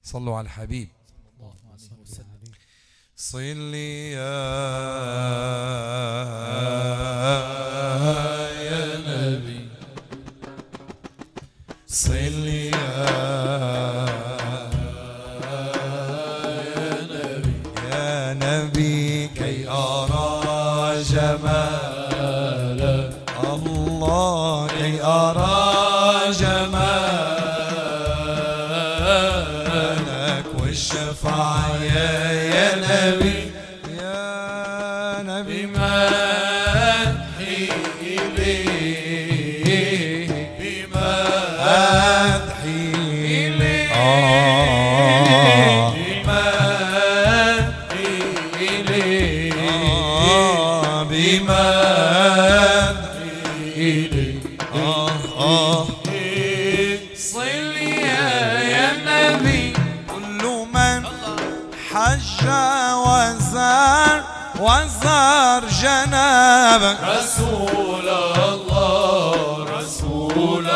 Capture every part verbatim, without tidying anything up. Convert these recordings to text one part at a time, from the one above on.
صلوا على الحبيب. صلي يا يا نبي، صلي يا نبي يا نبي كي أرى جمالك، الله كي أرى جمالك والشفاعة يا نبي يا نبي مدحي إليك بمدحي إليك بمدحي إليك بمدحي إليك صلي يا نبي. كل من حج وزار وزار جنابك رسول الله رسول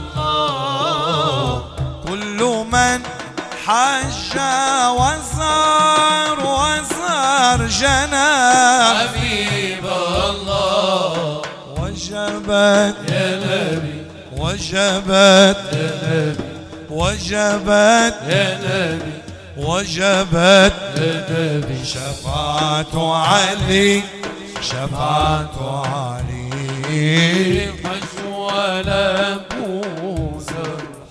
الله. كل من حج وزار وزار جنابك حبيب الله. وجبت يا نبي وجبت يا نبي وجبت يا نبي وجبت يا نبي شفاعة علي شفاعة علي حج ولا موسى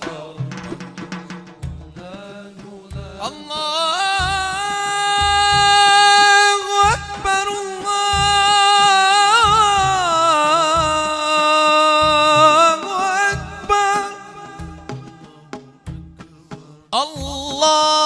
الله أكبر الله أكبر الله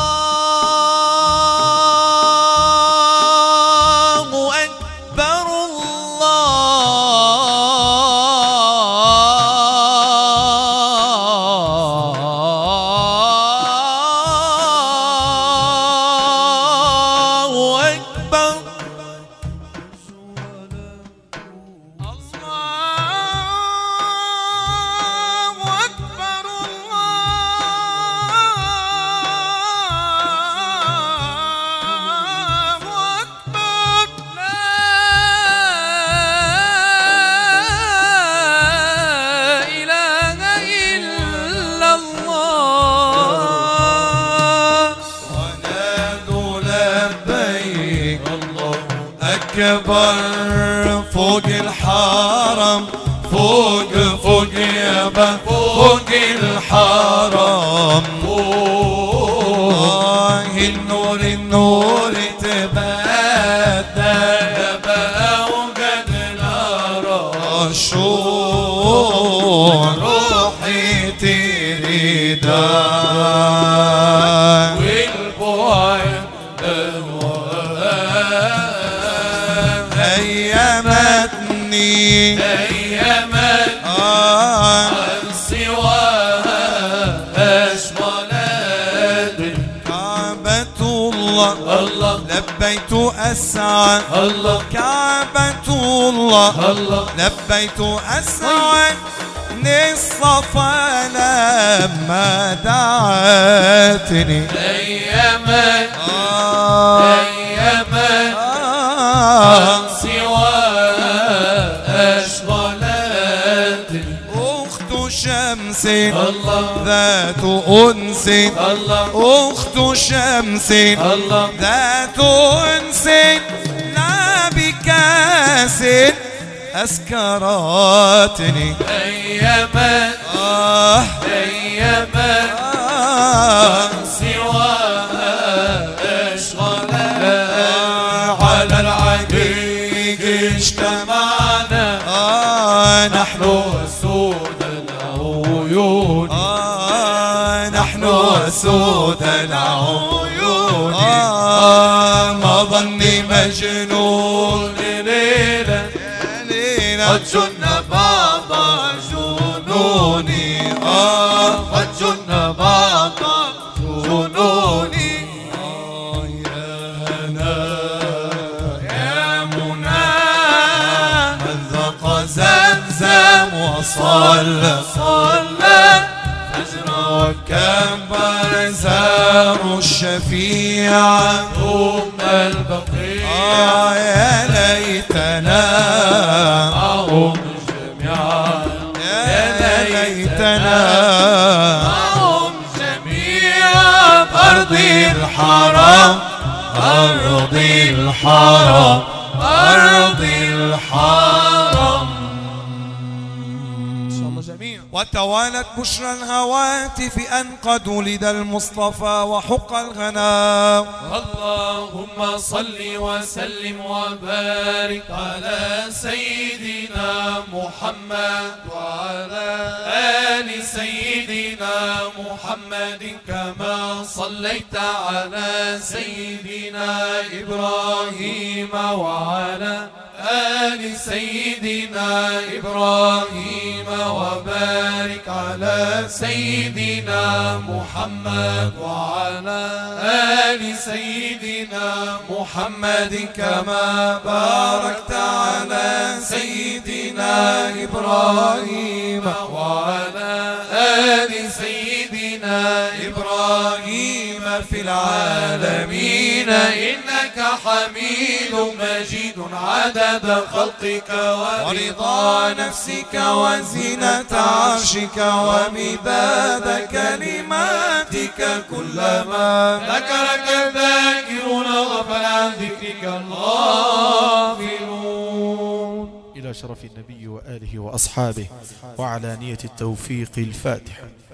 أكبر فوق الحرم فوق فوق يابا فوق الحرم فوق النور النور تبدل بقى وقد نرى الشوق روحي تريد والبعد أيمتني أيمت عن سواها أشملت كعبة الله الله لبيت أسعى الله كعبة الله الله لبيت أسعى للصفا لما دعتني أيمت أيمت عن أخت شمس الله ذات أنس الله أخت شمس الله ذات أنس لا بكاس أسكرتني أيما آه أيما آه سواها أشغلت على العقيق اجتمعنا آه نحن سود العيون آه نحن سود العيون آه ما ظني مجنون ليلة ليلة قد جن بعض جنوني آه قد جن بعض جنوني آه يا هنا يا منى من ذاق زمزم وصلى صلى فجر وكبر وزاروا الشفيع ثم البقيع آه يا ليتنا معهم جميعا يا ليتنا معهم جميعا أرض الحرام أرض الحرام أرض الحرام إن شاء الله جميعا. وتوالت بشرى الهواتف أن قد ولد المصطفى وحق الغناء. اللهم صل وسلم وبارك على سيدنا محمد وعلى آل سيدنا محمد كما صليت على سيدنا إبراهيم وعلى آل سيدنا إبراهيم وبارك على سيدنا محمد وعلى آل سيدنا محمد كما باركت على سيدنا إبراهيم وعلى آل سيدنا إبراهيم في العالمين إنك حميد مجيد عدد خلقك ورضا نفسك وزنة عرشك ومداد كلماتك كلما ذكرك الذاكرون غفل عن ذكرك الغافلون. إلى شرف النبي وآله وأصحابه وعلانية التوفيق الفاتحة.